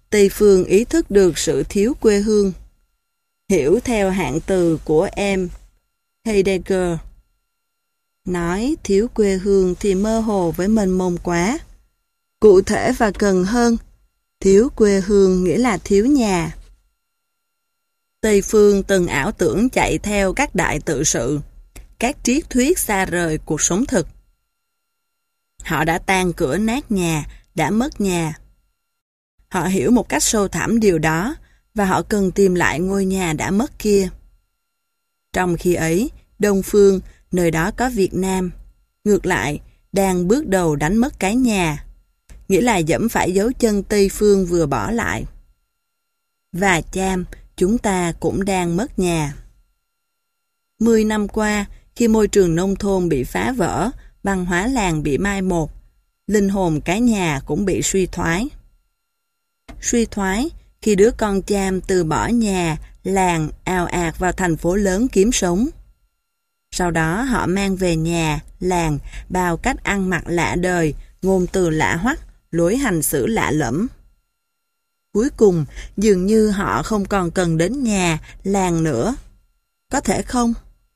S1: Tây phương ý thức được sự thiếu quê hương. Hiểu theo hạn từ của em Heidegger. Nói thiếu quê hương thì mơ hồ với mênh mông quá. Cụ thể và cần hơn, thiếu quê hương nghĩa là thiếu nhà. Tây phương từng ảo tưởng chạy theo các đại tự sự, các triết thuyết xa rời cuộc sống thực. Họ đã tan cửa nát nhà, đã mất nhà. Họ hiểu một cách sâu thẳm điều đó, và họ cần tìm lại ngôi nhà đã mất kia. Trong khi ấy, Đông phương, nơi đó có Việt Nam, ngược lại, đang bước đầu đánh mất cái nhà, nghĩa là dẫm phải dấu chân Tây phương vừa bỏ lại. Và cham, chúng ta cũng đang mất nhà. Mười năm qua, khi môi trường nông thôn bị phá vỡ, văn hóa làng bị mai một, linh hồn cái nhà cũng bị suy thoái. Suy thoái khi đứa con cham từ bỏ nhà, làng, ào ạt vào thành phố lớn kiếm sống. Sau đó họ mang về nhà, làng, bao cách ăn mặc lạ đời, ngôn từ lạ hoắc, lối hành xử lạ lẫm. Cuối cùng, dường như họ không còn cần đến nhà, làng nữa. Có thể không?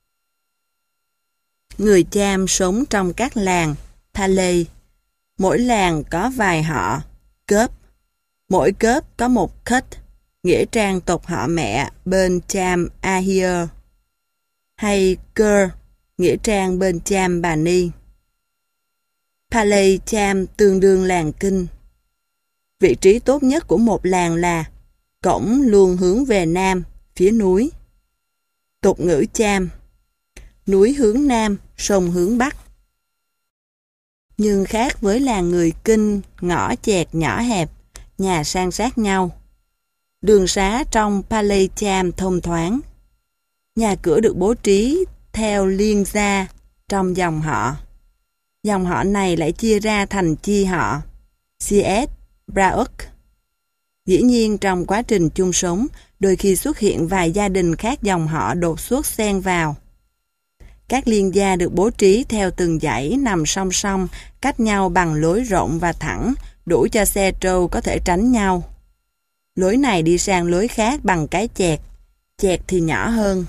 S1: Người cham sống trong các làng, Palais. Mỗi làng có vài họ, cớp. Mỗi cớp có một khất, nghĩa trang tộc họ mẹ bên cham Ahir. Hay cơ, nghĩa trang bên cham Bà Ni. Palais cham tương đương làng kinh. Vị trí tốt nhất của một làng là cổng luôn hướng về nam, phía núi. Tục ngữ cham, núi hướng nam, sông hướng bắc. Nhưng khác với làng người kinh, ngõ chẹt nhỏ hẹp, nhà san sát nhau. Đường xá trong Palais cham thông thoáng. Nhà cửa được bố trí theo liên gia trong dòng họ. Dòng họ này lại chia ra thành chi họ, xê ét, Brauk. Dĩ nhiên trong quá trình chung sống, đôi khi xuất hiện vài gia đình khác dòng họ đột xuất xen vào. Các liên gia được bố trí theo từng dãy nằm song song, cách nhau bằng lối rộng và thẳng, đủ cho xe trâu có thể tránh nhau. Lối này đi sang lối khác bằng cái chẹt, chẹt thì nhỏ hơn.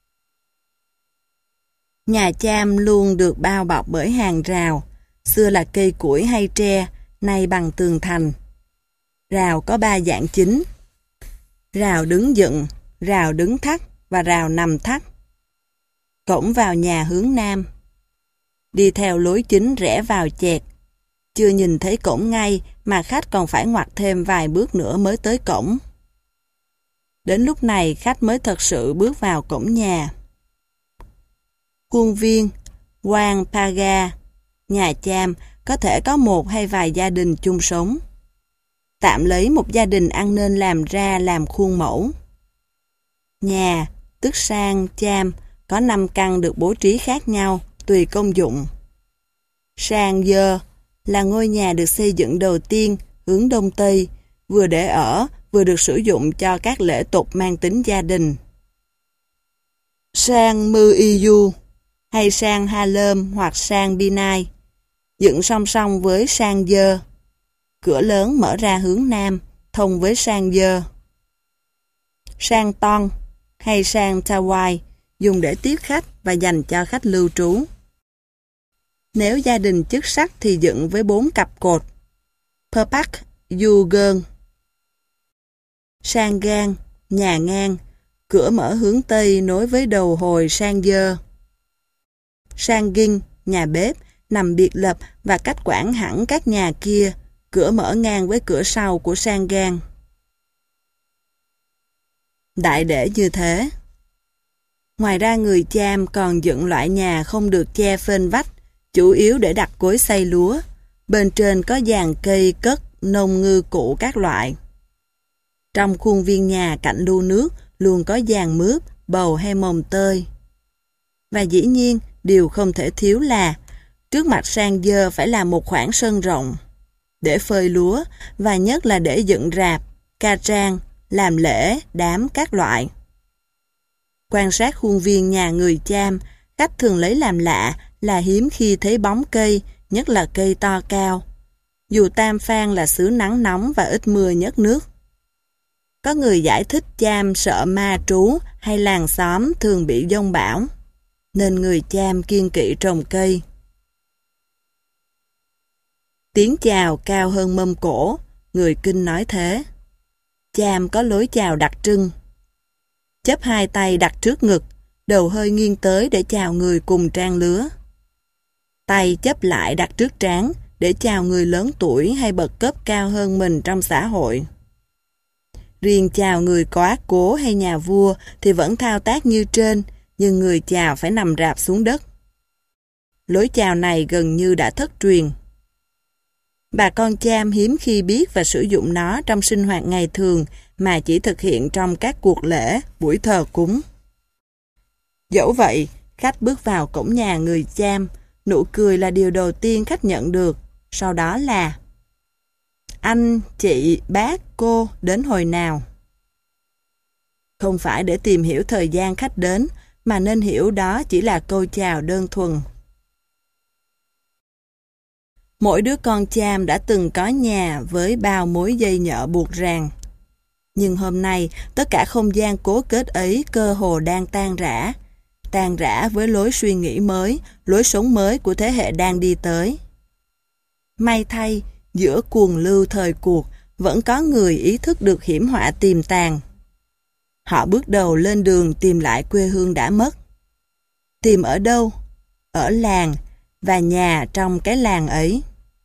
S1: Nhà cham luôn được bao bọc bởi hàng rào, xưa là cây củi hay tre, nay bằng tường thành. Rào có ba dạng chính: rào đứng dựng, rào đứng thắt và rào nằm thắt. Cổng vào nhà hướng nam. Đi theo lối chính rẽ vào chẹt. Chưa nhìn thấy cổng ngay mà khách còn phải ngoặt thêm vài bước nữa mới tới cổng. Đến lúc này khách mới thật sự bước vào cổng nhà. Khuôn viên, quan paga, nhà cham có thể có một hay vài gia đình chung sống. Tạm lấy một gia đình ăn nên làm ra làm khuôn mẫu. Nhà, tức sang cham, có năm căn được bố trí khác nhau, tùy công dụng. Sang dơ là ngôi nhà được xây dựng đầu tiên hướng đông tây, vừa để ở, vừa được sử dụng cho các lễ tục mang tính gia đình. Sang Mư Iyu hay sang Halem hoặc sang Binai, dựng song song với sang dơ. Cửa lớn mở ra hướng nam, thông với sang dơ. Sang ton hay sang Tawai, dùng để tiếp khách và dành cho khách lưu trú. Nếu gia đình chức sắc thì dựng với bốn cặp cột. Perpak Yugen. Sang gan, nhà ngang, cửa mở hướng tây nối với đầu hồi sang dơ. Sang ghinh, nhà bếp, nằm biệt lập và cách quản hẳn các nhà kia, cửa mở ngang với cửa sau của sang gan. Đại để như thế. Ngoài ra người cham còn dựng loại nhà không được che phên vách, chủ yếu để đặt cối xay lúa. Bên trên có dàn cây cất, nông ngư cụ các loại. Trong khuôn viên nhà cạnh lu nước luôn có dàn mướp, bầu hay mồng tơi. Và dĩ nhiên, điều không thể thiếu là trước mặt sang dơ phải là một khoảng sân rộng để phơi lúa và nhất là để dựng rạp, ca trang, làm lễ, đám các loại. Quan sát khuôn viên nhà người cham, khách thường lấy làm lạ là hiếm khi thấy bóng cây, nhất là cây to cao. Dù Tam Phan là xứ nắng nóng và ít mưa nhất nước. Có người giải thích Cham sợ ma trú hay làng xóm thường bị giông bão, nên người Cham kiêng kỵ trồng cây. Tiếng chào cao hơn mâm cổ, người Kinh nói thế. Cham có lối chào đặc trưng. Chắp hai tay đặt trước ngực, đầu hơi nghiêng tới để chào người cùng trang lứa. Tay chắp lại đặt trước trán để chào người lớn tuổi hay bậc cấp cao hơn mình trong xã hội. Riêng chào người quá cố hay nhà vua thì vẫn thao tác như trên, nhưng người chào phải nằm rạp xuống đất. Lối chào này gần như đã thất truyền. Bà con Cham hiếm khi biết và sử dụng nó trong sinh hoạt ngày thường mà chỉ thực hiện trong các cuộc lễ, buổi thờ cúng. Dẫu vậy, khách bước vào cổng nhà người Cham, nụ cười là điều đầu tiên khách nhận được, sau đó là anh, chị, bác, cô đến hồi nào. Không phải để tìm hiểu thời gian khách đến, mà nên hiểu đó chỉ là câu chào đơn thuần. Mỗi đứa con Cham đã từng có nhà với bao mối dây nhợ buộc ràng. Nhưng hôm nay, tất cả không gian cố kết ấy cơ hồ đang tan rã. Tan rã với lối suy nghĩ mới, lối sống mới của thế hệ đang đi tới. May thay, giữa cuồng lưu thời cuộc, vẫn có người ý thức được hiểm họa tiềm tàng. Họ bước đầu lên đường tìm lại quê hương đã mất. Tìm ở đâu? Ở làng, và nhà trong cái làng ấy.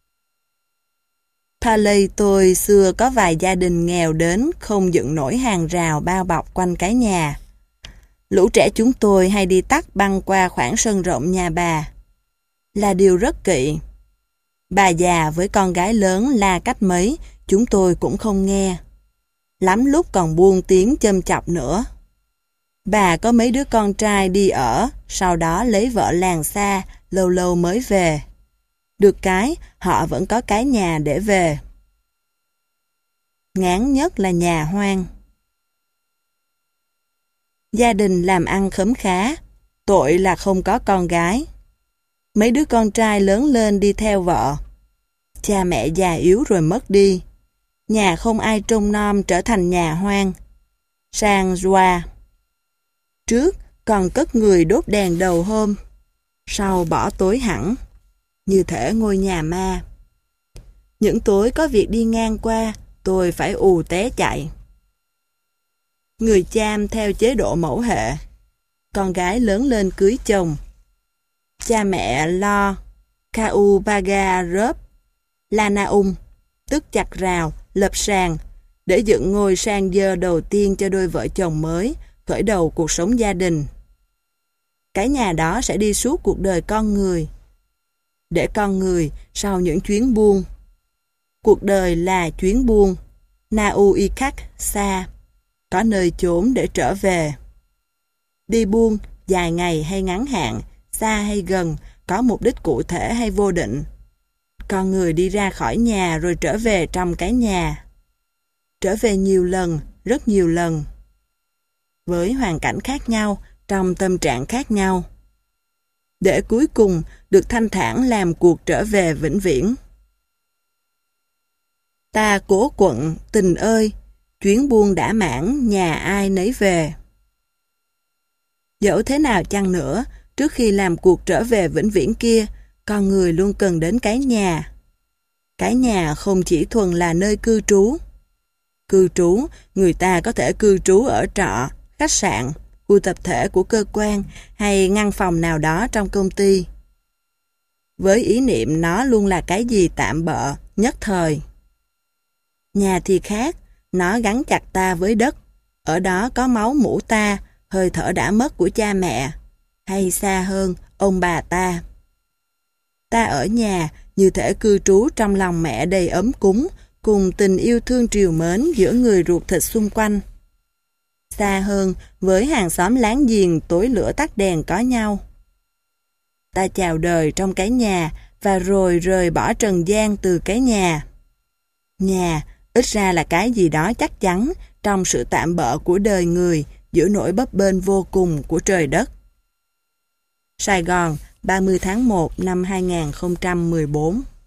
S1: Paley tôi xưa có vài gia đình nghèo đến không dựng nổi hàng rào bao bọc quanh cái nhà. Lũ trẻ chúng tôi hay đi tắt băng qua khoảng sân rộng nhà bà. Là điều rất kỵ. Bà già với con gái lớn la cách mấy, chúng tôi cũng không nghe. Lắm lúc còn buông tiếng châm chọc nữa. Bà có mấy đứa con trai đi ở, sau đó lấy vợ làng xa, lâu lâu mới về. Được cái, họ vẫn có cái nhà để về. Ngán nhất là nhà hoang. Gia đình làm ăn khấm khá, tội là không có con gái. Mấy đứa con trai lớn lên đi theo vợ. Cha mẹ già yếu rồi mất đi. Nhà không ai trông nom trở thành nhà hoang. Sang Joa. Trước còn cất người đốt đèn đầu hôm, sau bỏ tối hẳn, như thể ngôi nhà ma. Những tối có việc đi ngang qua, tôi phải ù té chạy. Người Cham theo chế độ mẫu hệ. Con gái lớn lên cưới chồng. Cha mẹ lo Kau Baga Rớp Lanaum, tức chặt rào, lập sàn, để dựng ngôi sang dơ đầu tiên cho đôi vợ chồng mới, khởi đầu cuộc sống gia đình. Cái nhà đó sẽ đi suốt cuộc đời con người. Để con người sau những chuyến buông. Cuộc đời là chuyến buông. Nau Ikak xa. Có nơi chốn để trở về. Đi buông, dài ngày hay ngắn hạn, xa hay gần, có mục đích cụ thể hay vô định. Con người đi ra khỏi nhà rồi trở về trong cái nhà. Trở về nhiều lần, rất nhiều lần. Với hoàn cảnh khác nhau, trong tâm trạng khác nhau. Để cuối cùng được thanh thản làm cuộc trở về vĩnh viễn. Ta cố quận, tình ơi, chuyến buông đã mãn, nhà ai nấy về. Dẫu thế nào chăng nữa, trước khi làm cuộc trở về vĩnh viễn kia, con người luôn cần đến cái nhà. Cái nhà không chỉ thuần là nơi cư trú. Cư trú, người ta có thể cư trú ở trọ, khách sạn, khu tập thể của cơ quan hay ngăn phòng nào đó trong công ty. Với ý niệm nó luôn là cái gì tạm bợ, nhất thời. Nhà thì khác, nó gắn chặt ta với đất. Ở đó có máu mủ ta, hơi thở đã mất của cha mẹ, hay xa hơn, ông bà ta. Ta ở nhà như thể cư trú trong lòng mẹ đầy ấm cúng, cùng tình yêu thương trìu mến giữa người ruột thịt xung quanh. Xa hơn, với hàng xóm láng giềng tối lửa tắt đèn có nhau. Ta chào đời trong cái nhà và rồi rời bỏ trần gian từ cái nhà. Nhà ít ra là cái gì đó chắc chắn trong sự tạm bợ của đời người giữa nỗi bấp bênh vô cùng của trời đất. Sài Gòn, ba mươi tháng một năm hai nghìn không trăm mười bốn.